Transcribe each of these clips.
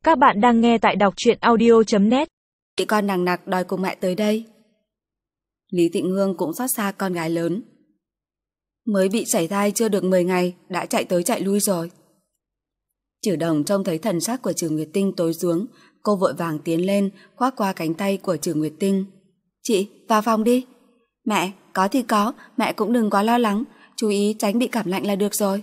Các bạn đang nghe tại đọc truyện audio.net. Chị con nằng nặc đòi cùng mẹ tới đây. Lý Tịnh Hương cũng xót xa con gái lớn. Mới bị sảy thai chưa được 10 ngày đã chạy tới chạy lui rồi. Chử Đồng trông thấy thần sắc của Trử Nguyệt Tinh tối xuống, cô vội vàng tiến lên khoác qua cánh tay của Trử Nguyệt Tinh. Chị, vào phòng đi. Mẹ, có thì có, mẹ cũng đừng quá lo lắng, chú ý tránh bị cảm lạnh là được rồi.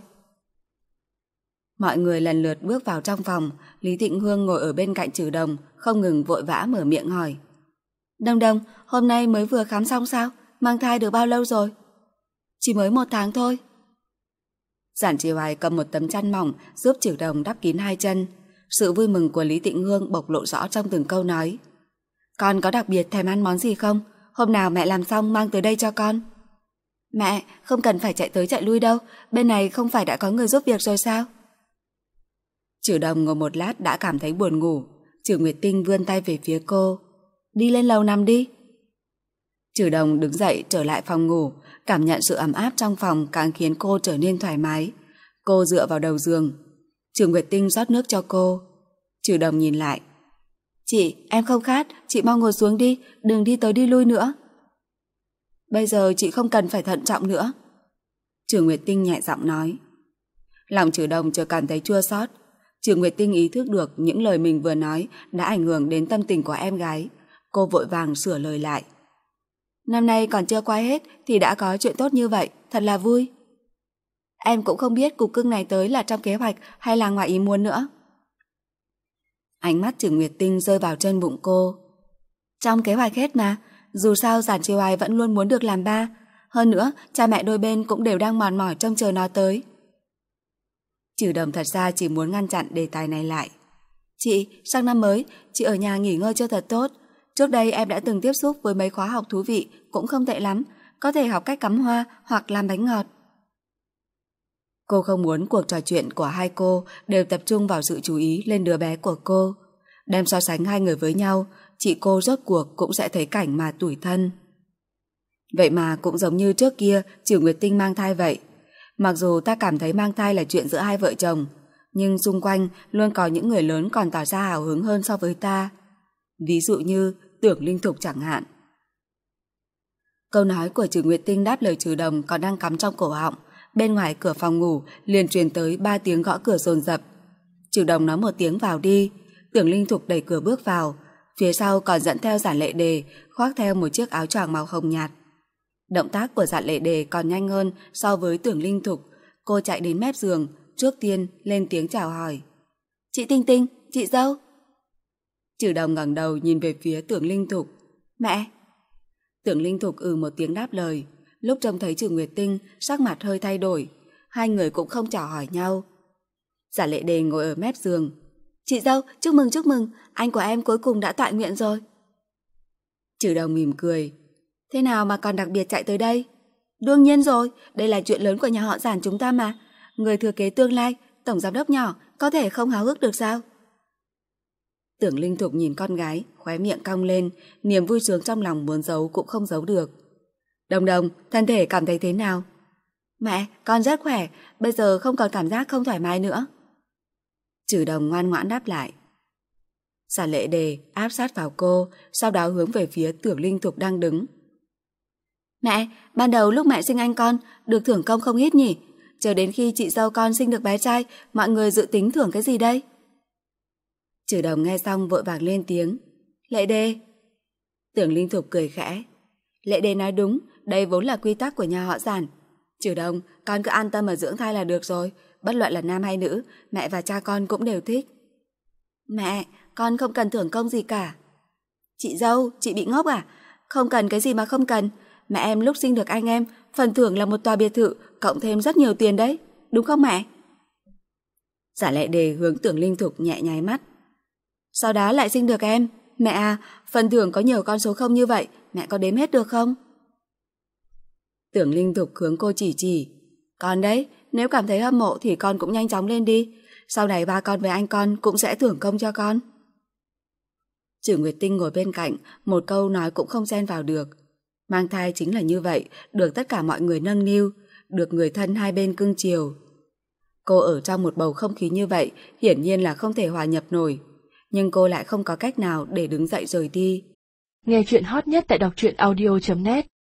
Mọi người lần lượt bước vào trong phòng. Lý Tịnh Hương ngồi ở bên cạnh Chử Đồng, không ngừng vội vã mở miệng hỏi. Đồng Đồng, hôm nay mới vừa khám xong sao? Mang thai được bao lâu rồi? Chỉ mới 1 tháng thôi. Giản Chi Hoài cầm một tấm chăn mỏng giúp Chử Đồng đắp kín 2 chân. Sự vui mừng của Lý Tịnh Hương bộc lộ rõ trong từng câu nói. Con có đặc biệt thèm ăn món gì không? Hôm nào mẹ làm xong mang tới đây cho con. Mẹ, không cần phải chạy tới chạy lui đâu, bên này không phải đã có người giúp việc rồi sao? Chử Đồng ngồi một lát đã cảm thấy buồn ngủ. Trử Nguyệt Tinh vươn tay về phía cô. Đi lên lầu nằm đi. Chử Đồng đứng dậy trở lại phòng ngủ. Cảm nhận sự ấm áp trong phòng càng khiến cô trở nên thoải mái. Cô dựa vào đầu giường. Trử Nguyệt Tinh rót nước cho cô. Chử Đồng nhìn lại. Chị, em không khát, chị mau ngồi xuống đi, đừng đi tới đi lui nữa. Bây giờ chị không cần phải thận trọng nữa. Trử Nguyệt Tinh nhẹ giọng nói. Lòng Chử Đồng chợt cảm thấy chua xót. Trử Nguyệt Tinh ý thức được những lời mình vừa nói đã ảnh hưởng đến tâm tình của em gái. Cô vội vàng sửa lời lại. Năm nay còn chưa qua hết thì đã có chuyện tốt như vậy, thật là vui. Em cũng không biết cục cưng này tới là trong kế hoạch hay là ngoài ý muốn nữa. Ánh mắt Trử Nguyệt Tinh rơi vào trên bụng cô. Trong kế hoạch hết mà, dù sao Giản Chi Hoài vẫn luôn muốn được làm ba. Hơn nữa, cha mẹ đôi bên cũng đều đang mòn mỏi trông chờ nó tới. Chử Đồng thật ra chỉ muốn ngăn chặn đề tài này lại. Chị, sang năm mới, chị ở nhà nghỉ ngơi cho thật tốt. Trước đây em đã từng tiếp xúc với mấy khóa học thú vị, cũng không tệ lắm. Có thể học cách cắm hoa hoặc làm bánh ngọt. Cô không muốn cuộc trò chuyện của hai cô đều tập trung vào sự chú ý lên đứa bé của cô. Đem so sánh hai người với nhau, chị cô rốt cuộc cũng sẽ thấy cảnh mà tủi thân. Vậy mà cũng giống như trước kia Trử Nguyệt Tinh mang thai vậy. Mặc dù ta cảm thấy mang thai là chuyện giữa hai vợ chồng, nhưng xung quanh luôn có những người lớn còn tỏ ra hào hứng hơn so với ta. Ví dụ như Tưởng Linh Thục chẳng hạn. Câu nói của Trử Nguyệt Tinh đáp lời Chử Đồng còn đang cắm trong cổ họng. Bên ngoài cửa phòng ngủ liền truyền tới 3 tiếng gõ cửa dồn dập. Chử Đồng nói một tiếng vào đi. Tưởng Linh Thục đẩy cửa bước vào. Phía sau còn dẫn theo Giản Lệ Đề, khoác theo một chiếc áo choàng màu hồng nhạt. Động tác của Giản Lệ Đề còn nhanh hơn so với Tưởng Linh Thục. Cô chạy đến mép giường, trước tiên lên tiếng chào hỏi. Chị Tinh Tinh, chị dâu. Chử Đồng ngẩng đầu nhìn về phía Tưởng Linh Thục. Mẹ. Tưởng Linh Thục một tiếng đáp lời. Lúc trông thấy Trử Nguyệt Tinh, sắc mặt hơi thay đổi. Hai người cũng không chào hỏi nhau. Giản Lệ Đề ngồi ở mép giường. Chị dâu, chúc mừng, anh của em cuối cùng đã toại nguyện rồi. Chử Đồng mỉm cười. Thế nào mà còn đặc biệt chạy tới đây? Đương nhiên rồi, đây là chuyện lớn của nhà họ Giản chúng ta mà. Người thừa kế tương lai, tổng giám đốc nhỏ, có thể không háo hức được sao? Tưởng Linh Thục nhìn con gái, khóe miệng cong lên, niềm vui sướng trong lòng muốn giấu cũng không giấu được. Đồng Đồng, thân thể cảm thấy thế nào? Mẹ, con rất khỏe, bây giờ không còn cảm giác không thoải mái nữa. Chử Đồng ngoan ngoãn đáp lại. Giản Lệ Đề áp sát vào cô, sau đó hướng về phía Tưởng Linh Thục đang đứng. Mẹ, ban đầu lúc mẹ sinh anh con, được thưởng công không ít nhỉ? Chờ đến khi chị dâu con sinh được bé trai, mọi người dự tính thưởng cái gì đây? Chử Đồng nghe xong vội vàng lên tiếng. Lệ Đề. Tưởng Linh Thục cười khẽ. Lệ Đề nói đúng, đây vốn là quy tắc của nhà họ Giản. Chử Đồng, con cứ an tâm mà dưỡng thai là được rồi. Bất luận là nam hay nữ, mẹ và cha con cũng đều thích. Mẹ, con không cần thưởng công gì cả. Chị dâu, chị bị ngốc à? Không cần cái gì mà không cần. Mẹ em lúc sinh được anh em, phần thưởng là một tòa biệt thự, cộng thêm rất nhiều tiền đấy. Đúng không mẹ? Giản Lệ Đề hướng Tưởng Linh Thục nhẹ nháy mắt. Sau đó lại sinh được em. Mẹ à, phần thưởng có nhiều con số không như vậy, mẹ có đếm hết được không? Tưởng Linh Thục hướng cô chỉ. Con đấy, nếu cảm thấy hâm mộ thì con cũng nhanh chóng lên đi. Sau này ba con với anh con cũng sẽ thưởng công cho con. Trử Nguyệt Tinh ngồi bên cạnh, một câu nói cũng không xen vào được. Mang thai chính là như vậy, được tất cả mọi người nâng niu, được người thân hai bên cưng chiều. Cô ở trong một bầu không khí như vậy, hiển nhiên là không thể hòa nhập nổi. nhưng cô lại không có cách nào để đứng dậy rời đi. Nghe chuyện hot nhất tại đọc truyện audio.net